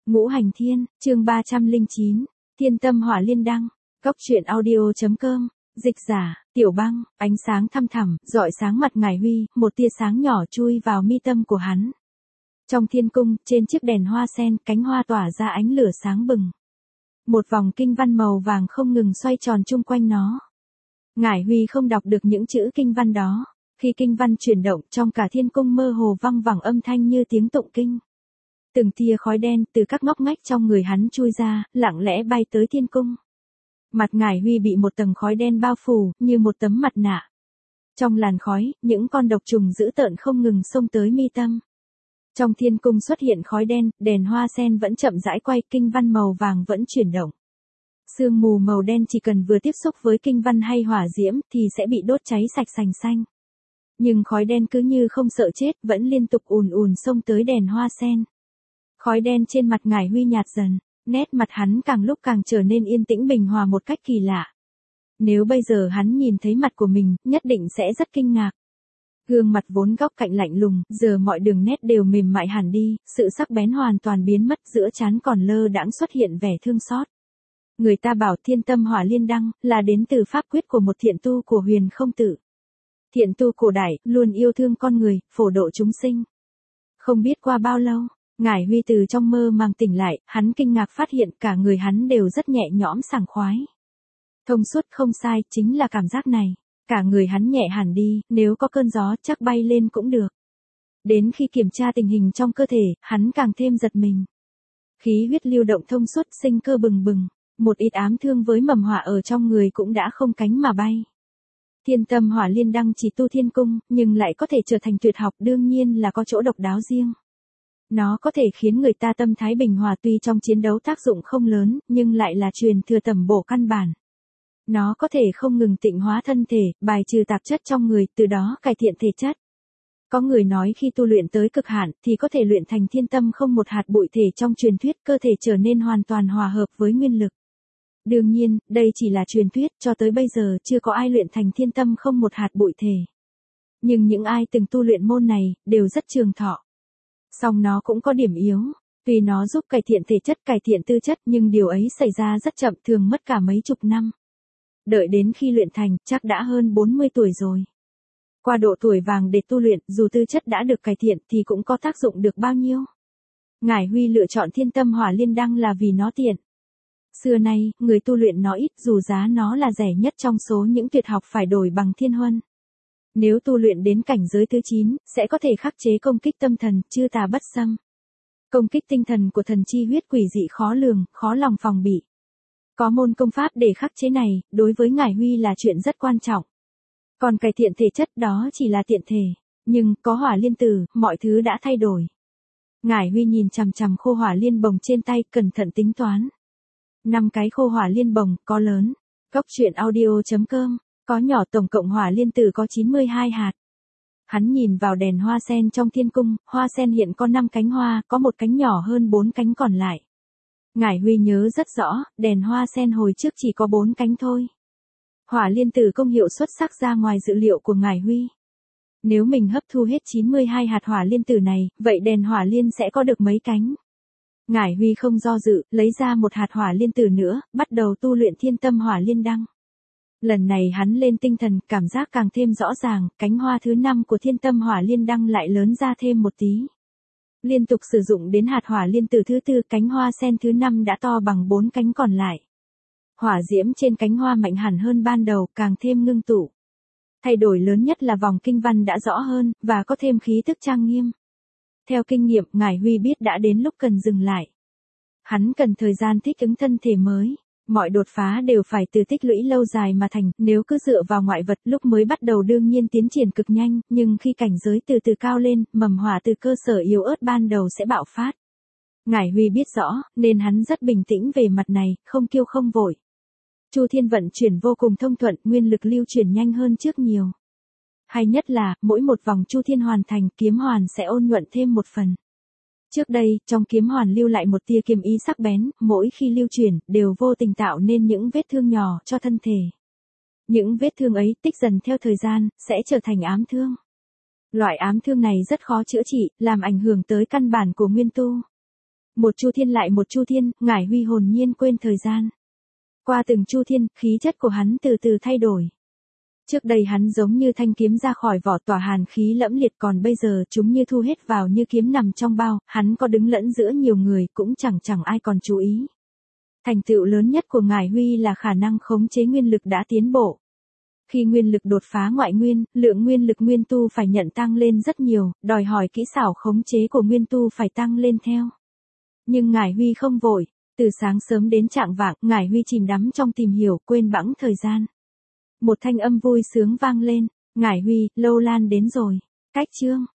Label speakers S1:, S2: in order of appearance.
S1: Ngũ Hành Thiên, chương 309, Thiên Tâm Hỏa Liên Đăng, Cốc truyện audio.com, dịch giả, Tiểu Băng, ánh sáng thăm thẳm, rọi sáng mặt Ngải Huy, một tia sáng nhỏ chui vào mi tâm của hắn. Trong thiên cung, trên chiếc đèn hoa sen, cánh hoa tỏa ra ánh lửa sáng bừng. Một vòng kinh văn màu vàng không ngừng xoay tròn chung quanh nó. Ngải Huy không đọc được những chữ kinh văn đó. Khi kinh văn chuyển động, trong cả thiên cung mơ hồ văng vẳng âm thanh như tiếng tụng kinh. Từng tia khói đen từ các ngóc ngách trong người hắn chui ra, lặng lẽ bay tới thiên cung. Mặt Ngải Huy bị một tầng khói đen bao phủ, như một tấm mặt nạ. Trong làn khói, những con độc trùng dữ tợn không ngừng xông tới mi tâm. Trong thiên cung xuất hiện khói đen, đèn hoa sen vẫn chậm rãi quay, kinh văn màu vàng vẫn chuyển động. Sương mù màu đen chỉ cần vừa tiếp xúc với kinh văn hay hỏa diễm thì sẽ bị đốt cháy sạch sành xanh. Nhưng khói đen cứ như không sợ chết, vẫn liên tục ùn ùn xông tới đèn hoa sen. Khói đen trên mặt Ngải Huy nhạt dần, nét mặt hắn càng lúc càng trở nên yên tĩnh bình hòa một cách kỳ lạ. Nếu bây giờ hắn nhìn thấy mặt của mình, nhất định sẽ rất kinh ngạc. Gương mặt vốn góc cạnh lạnh lùng, giờ mọi đường nét đều mềm mại hẳn đi, sự sắc bén hoàn toàn biến mất, giữa trán còn lơ đãng xuất hiện vẻ thương xót. Người ta bảo Thiên Tâm Hỏa Liên Đăng là đến từ pháp quyết của một thiện tu của Huyền Không Tự. Thiện tu cổ đại luôn yêu thương con người, phổ độ chúng sinh. Không biết qua bao lâu, Ngải Huy từ trong mơ màng tỉnh lại, hắn kinh ngạc phát hiện cả người hắn đều rất nhẹ nhõm sảng khoái. Thông suốt không sai, chính là cảm giác này. Cả người hắn nhẹ hẳn đi, nếu có cơn gió chắc bay lên cũng được. Đến khi kiểm tra tình hình trong cơ thể, hắn càng thêm giật mình. Khí huyết lưu động thông suốt, sinh cơ bừng bừng, một ít ám thương với mầm hỏa ở trong người cũng đã không cánh mà bay. Thiên Tâm Hỏa Liên Đăng chỉ tu thiên cung, nhưng lại có thể trở thành tuyệt học, đương nhiên là có chỗ độc đáo riêng. Nó có thể khiến người ta tâm thái bình hòa, tuy trong chiến đấu tác dụng không lớn, nhưng lại là truyền thừa tầm bổ căn bản. Nó có thể không ngừng tịnh hóa thân thể, bài trừ tạp chất trong người, từ đó cải thiện thể chất. Có người nói khi tu luyện tới cực hạn thì có thể luyện thành thiên tâm không một hạt bụi thể, trong truyền thuyết cơ thể trở nên hoàn toàn hòa hợp với nguyên lực. Đương nhiên, đây chỉ là truyền thuyết, cho tới bây giờ chưa có ai luyện thành thiên tâm không một hạt bụi thể. Nhưng những ai từng tu luyện môn này, đều rất trường thọ. Song nó cũng có điểm yếu. Tuy nó giúp cải thiện thể chất, cải thiện tư chất, nhưng điều ấy xảy ra rất chậm, thường mất cả mấy chục năm. Đợi đến khi luyện thành, chắc đã hơn 40 tuổi rồi. Qua độ tuổi vàng để tu luyện, dù tư chất đã được cải thiện thì cũng có tác dụng được bao nhiêu. Ngải Huy lựa chọn Thiên Tâm Hỏa Liên Đăng là vì nó tiện. Xưa nay, người tu luyện nó ít, dù giá nó là rẻ nhất trong số những tuyệt học phải đổi bằng thiên huân. Nếu tu luyện đến cảnh giới thứ 9, sẽ có thể khắc chế công kích tâm thần, chư tà bất xâm. Công kích tinh thần của thần chi huyết quỷ dị khó lường, khó lòng phòng bị. Có môn công pháp để khắc chế này, đối với Ngải Huy là chuyện rất quan trọng. Còn cải thiện thể chất đó chỉ là tiện thể. Nhưng, có hỏa liên tử, mọi thứ đã thay đổi. Ngải Huy nhìn chằm chằm khô hỏa liên bồng trên tay, cẩn thận tính toán. 5 cái khô hỏa liên bồng, có lớn. Cốc truyện audio.com, có nhỏ, tổng cộng hỏa liên tử có 92 hạt. Hắn nhìn vào đèn hoa sen trong thiên cung, hoa sen hiện có 5 cánh hoa, có một cánh nhỏ hơn 4 cánh còn lại. Ngải Huy nhớ rất rõ, đèn hoa sen hồi trước chỉ có 4 cánh thôi. Hỏa liên tử công hiệu xuất sắc ra ngoài dự liệu của Ngải Huy. Nếu mình hấp thu hết 92 hạt hỏa liên tử này, vậy đèn hỏa liên sẽ có được mấy cánh? Ngải Huy không do dự, lấy ra một hạt hỏa liên tử nữa, bắt đầu tu luyện Thiên Tâm Hỏa Liên Đăng. Lần này hắn lên tinh thần, cảm giác càng thêm rõ ràng, cánh hoa thứ 5 của Thiên Tâm Hỏa Liên Đăng lại lớn ra thêm một tí. Liên tục sử dụng đến hạt hỏa liên tử thứ 4, cánh hoa sen thứ 5 đã to bằng 4 cánh còn lại. Hỏa diễm trên cánh hoa mạnh hẳn hơn ban đầu, càng thêm ngưng tụ. Thay đổi lớn nhất là vòng kinh văn đã rõ hơn, và có thêm khí tức trang nghiêm. Theo kinh nghiệm, Ngải Huy biết đã đến lúc cần dừng lại. Hắn cần thời gian thích ứng thân thể mới. Mọi đột phá đều phải từ tích lũy lâu dài mà thành, nếu cứ dựa vào ngoại vật lúc mới bắt đầu đương nhiên tiến triển cực nhanh, nhưng khi cảnh giới từ từ cao lên, mầm hỏa từ cơ sở yếu ớt ban đầu sẽ bạo phát. Ngải Huy biết rõ, nên hắn rất bình tĩnh về mặt này, không kiêu không vội. Chu thiên vận chuyển vô cùng thông thuận, nguyên lực lưu chuyển nhanh hơn trước nhiều. Hay nhất là, mỗi một vòng chu thiên hoàn thành, kiếm hoàn sẽ ôn nhuận thêm một phần. Trước đây, trong kiếm hoàn lưu lại một tia kiếm ý sắc bén, mỗi khi lưu chuyển, đều vô tình tạo nên những vết thương nhỏ cho thân thể. Những vết thương ấy, tích dần theo thời gian, sẽ trở thành ám thương. Loại ám thương này rất khó chữa trị, làm ảnh hưởng tới căn bản của nguyên tu. Một chu thiên lại một chu thiên, Ngải Huy hồn nhiên quên thời gian. Qua từng chu thiên, khí chất của hắn từ từ thay đổi. Trước đây hắn giống như thanh kiếm ra khỏi vỏ tỏa hàn khí lẫm liệt, còn bây giờ chúng như thu hết vào như kiếm nằm trong bao, hắn có đứng lẫn giữa nhiều người cũng chẳng ai còn chú ý. Thành tựu lớn nhất của Ngải Huy là khả năng khống chế nguyên lực đã tiến bộ. Khi nguyên lực đột phá ngoại nguyên, lượng nguyên lực nguyên tu phải nhận tăng lên rất nhiều, đòi hỏi kỹ xảo khống chế của nguyên tu phải tăng lên theo. Nhưng Ngải Huy không vội, từ sáng sớm đến chạng vạng, Ngải Huy chìm đắm trong tìm hiểu, quên bẵng thời gian. Một thanh âm vui sướng vang lên, Ngải Huy, Lâu Lan đến rồi. Cách chương